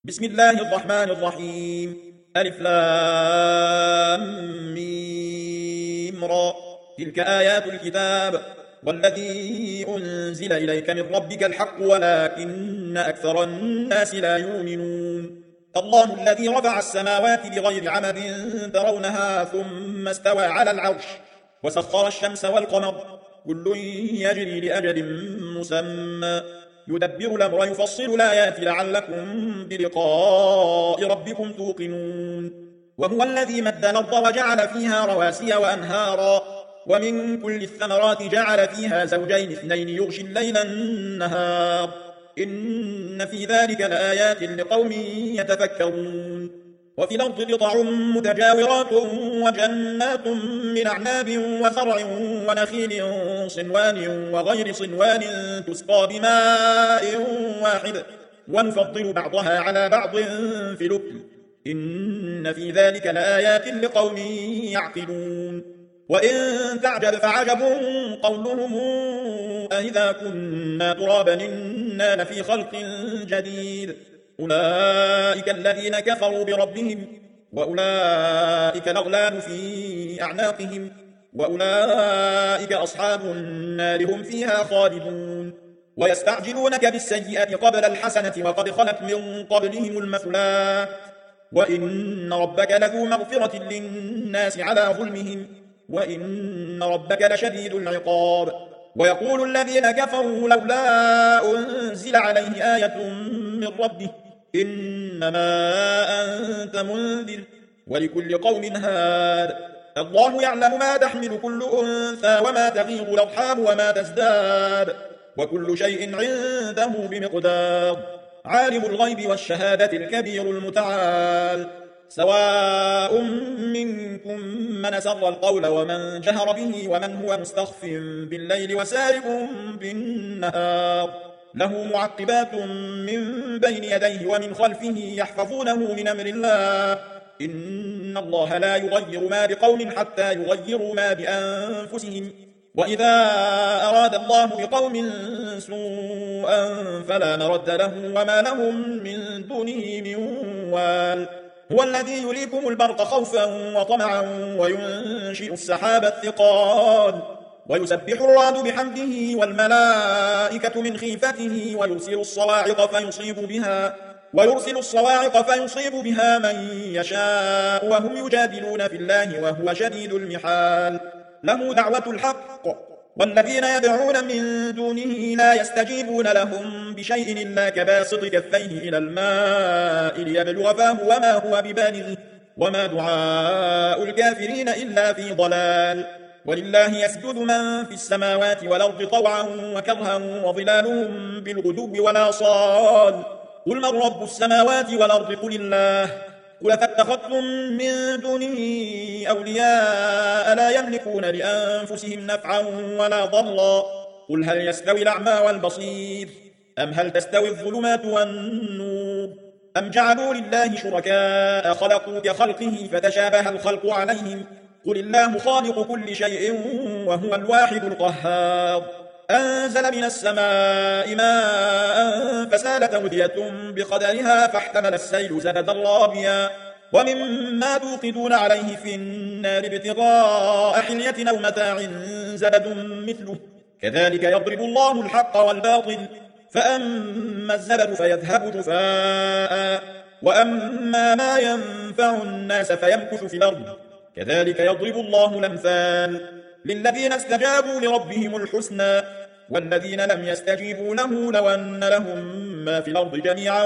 بسم الله الرحمن الرحيم ألف لام ميم را تلك آيات الكتاب والذي أنزل إليك من ربك الحق ولكن أكثر الناس لا يؤمنون الله الذي رفع السماوات بغير عمد ترونها ثم استوى على العرش وسخر الشمس والقمر كل يجري لأجل مسمى يدبر الأمر يفصل الآيات لعلكم بلقاء ربكم توقنون وهو الذي مد الأرض وجعل فيها رواسي وأنهارا ومن كل الثمرات جعل فيها زوجين اثنين يغشي الليل النهار إن في ذلك لآيات لقوم يتفكرون وفي الأرض قطع متجاورات وجنات من أعناب وزرع ونخيل صنوان وغير صنوان تسقى بماء واحد ونفضل بعضها على بعض في الأكل إن في ذلك لآيات لقوم يعقلون وإن تعجب فعجب قولهم أإذا كنا ترابا إنا لفي خلق جديد أولئك الذين كفروا بربهم وأولئك الأغلال في أعناقهم وأولئك أصحاب النار هم فيها خالدون ويستعجلونك بالسيئة قبل الحسنة وقد خلت من قبلهم المثلات وإن ربك لذو مغفرة للناس على ظلمهم وإن ربك لشديد العقاب ويقول الذين كفروا لولا أنزل عليه آية من ربه إنما أنت منذر ولكل قوم هاد الله يعلم ما تحمل كل أنثى وما تغيض الأرحام وما تزداد وكل شيء عنده بمقدار عالم الغيب والشهادة الكبير المتعال سواء منكم من سر القول ومن جهر به ومن هو مستخف بالليل وسارب بالنهار له معقبات من بين يديه ومن خلفه يحفظونه من أمر الله إن الله لا يغير ما بقوم حتى يغيروا ما بأنفسهم وإذا أراد الله بقوم سوءا فلا مرد له وما لهم من دونه من وال هو الذي يريكم البرق خوفا وطمعا وينشئ السحاب الثقال ويسبح الرعد بحمده والملائكة من خيفته ويرسل الصواعق فيصيب بها من يشاء وهم يجادلون في الله وهو شديد المحال له دعوة الحق والذين يدعون من دونه لا يستجيبون لهم بشيء إلا كباسط كفيه إلى الماء ليبلغ فاه وما هو ببالغه وما دعاء الكافرين إلا في ضلال ولله يسجد من في السماوات والأرض طوعا وكرها وظلالهم بالغدو والآصال قل من رب السماوات والأرض قل الله قل فاتخذتم من دونه أولياء لا يملكون لأنفسهم نفعا ولا ضرا قل هل يستوي الأعمى والبصير أم هل تستوي الظلمات والنور أم جعلوا لله شركاء خلقوا كخلقه فتشابه الخلق عليهم قل الله خالق كل شيء وهو الواحد القهار أنزل من السماء ماء فسالت أودية بقدرها فاحتمل السيل زبدا رابيا ومما توقدون عليه في النار ابتغاء حلية أو متاع زبد مثله كذلك يضرب الله الحق والباطل فأما الزبد فيذهب جفاء وأما ما ينفع الناس فيمكث في الأرض كذلك يضرب الله الأمثال للذين استجابوا لربهم الحسنى والذين لم يستجيبوا له لو أن لهم ما في الأرض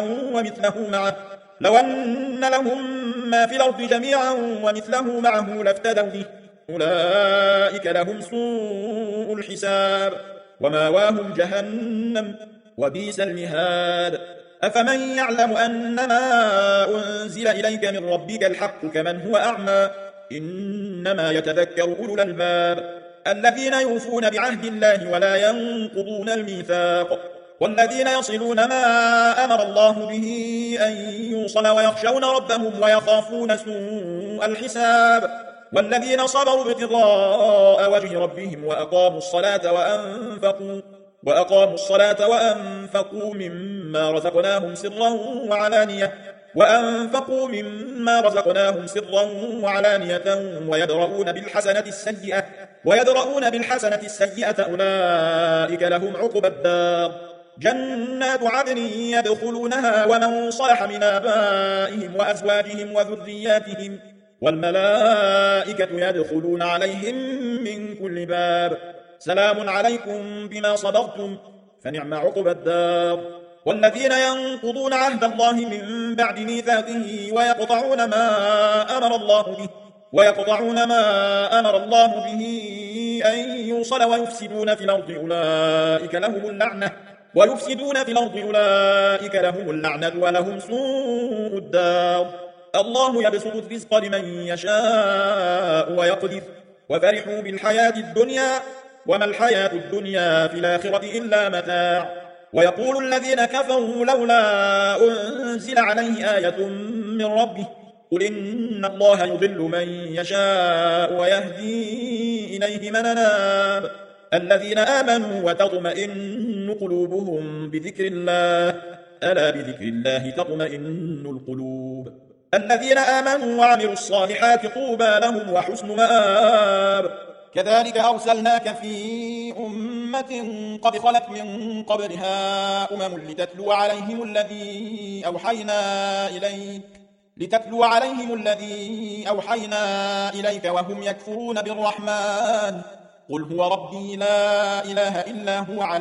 جميعا ومثله معه لافتدوا به أولئك لهم سوء الحساب وماواهم جهنم وبئس المهاد أفمن يعلم أنما أنزل إليك من ربك الحق كمن هو أعمى إنما يتذكر أولو الألباب الذين يوفون بعهد الله ولا ينقضون الميثاق والذين يصلون ما أمر الله به أن يوصل ويخشون ربهم ويخافون سوء الحساب والذين صبروا ابتغاء وجه ربهم وأقاموا الصلاة وأنفقوا مما رزقناهم سرا وعلانية وأنفقوا مما رزقناهم سرا وعلانية ويدرؤون بالحسنة السيئة أولئك لهم عقبى الدار جنات عدن يدخلونها ومن صلح من آبائهم وأزواجهم وذرياتهم والملائكة يدخلون عليهم من كل باب سلام عليكم بما صبرتم فنعم عقبى الدار والذين ينقضون عهد الله من بعد ميثاقه ويقطعون ما أمر الله به أن يوصل ويفسدون في الأرض أولئك لهم اللعنة ولهم سوء الدار الله يبسط الرزق لمن يشاء ويقدر وفرحوا بالحياة الدنيا وما الحياة الدنيا في الآخرة إلا متاع ويقول الذين كفروا لولا أنزل عليه آية من ربه قل إن الله يضل من يشاء ويهدي إليه من أناب الذين آمنوا وتطمئن قلوبهم بذكر الله ألا بذكر الله تطمئن القلوب الذين آمنوا وعملوا الصالحات طوبى لهم وحسن مآب كذلك أرسلناك في أمة قد خلت من قبلها لتتلو عليهم الذي أوحينا إليك وهم يكفرون بالرحمن قل هو ربي لا إله إلا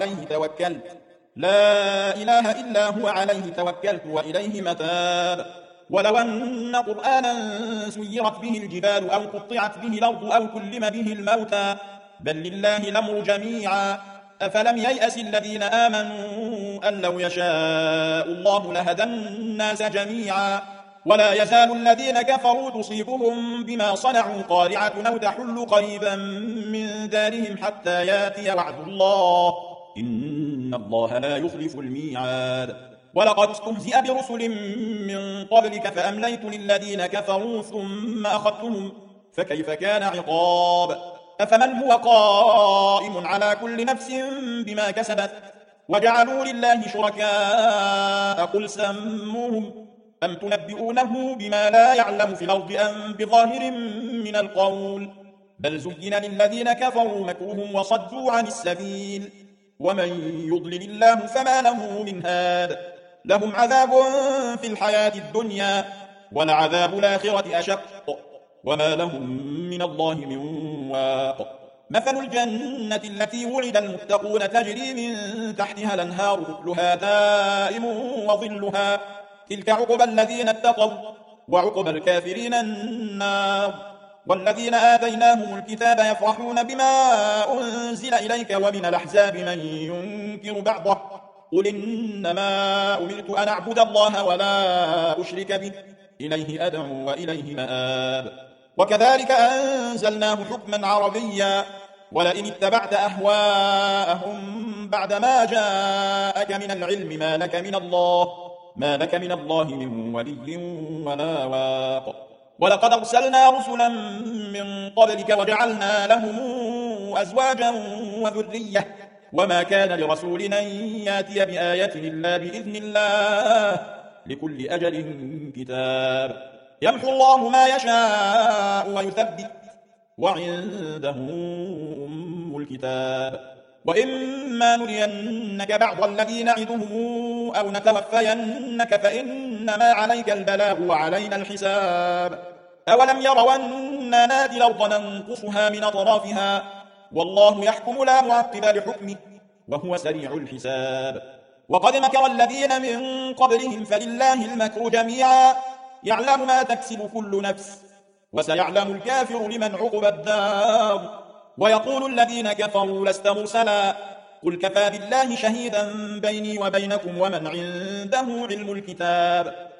هو عليه توكلت وإليه متاب ولو أن قرآنا سيرت به الجبال أو قطعت به الأرض أو كلم به الموتى بل لله الأمر جميعا أفلم ييأس الذين آمنوا أن لو يشاء الله لهدى الناس جميعا ولا يزال الذين كفروا تصيبهم بما صنعوا قارعة أو تحل قريبا من دارهم حتى ياتي وعد الله إن الله لا يخلف الميعاد ولقد استهزئ برسل من قبلك فأمليت للذين كفروا ثم أخذتهم فكيف كان عقاب أفمن هو قائم على كل نفس بما كسبت وجعلوا لله شركاء قل سموهم أم تنبئونه بما لا يعلم في الأرض أم بظاهر من القول بل زين للذين كفروا مكرهم وصدوا عن السبيل ومن يضلل الله فما له من هاد لهم عذاب في الحياة الدنيا ولعذاب الآخرة أشق وما لهم من الله من واق مثل الجنة التي ولد المتقون تجري من تحتها الأنهار أكلها دائم وظلها تلك عقبى الذين اتقوا وعقبى الكافرين النار والذين آتيناهم الكتاب يفرحون بما أنزل إليك ومن الأحزاب من ينكر بعضه قل إنما أمرت أن أعبد الله ولا أشرك به إليه أدعو وإليه مآب وكذلك أنزلناه حكما عربيا ولئن اتبعت أهواءهم بعدما جاءك من العلم ما لك من الله من ولي ولا واق ولقد أرسلنا رسلا من قبلك وجعلنا لهم أزواجا وذرية وما كان لرسول أن ياتي بآية إلا بإذن الله لكل أجل كتاب يمحو الله ما يشاء ويثبت وعنده أم الكتاب وإما نرينك بعض الذي نعدهم أو نتوفينك فإنما عليك البلاغ وعلينا الحساب أولم يروا أنا ناتي الأرض ننقصها من أطرافها والله يحكم لا معقب لحكمه وهو سريع الحساب وقد مكر الذين من قبلهم فلله المكر جميعا يعلم ما تكسب كل نفس وسيعلم الكافر لمن عقبى الدار ويقول الذين كفروا لست مرسلا قل كفى بالله شهيدا بيني وبينكم ومن عنده علم الكتاب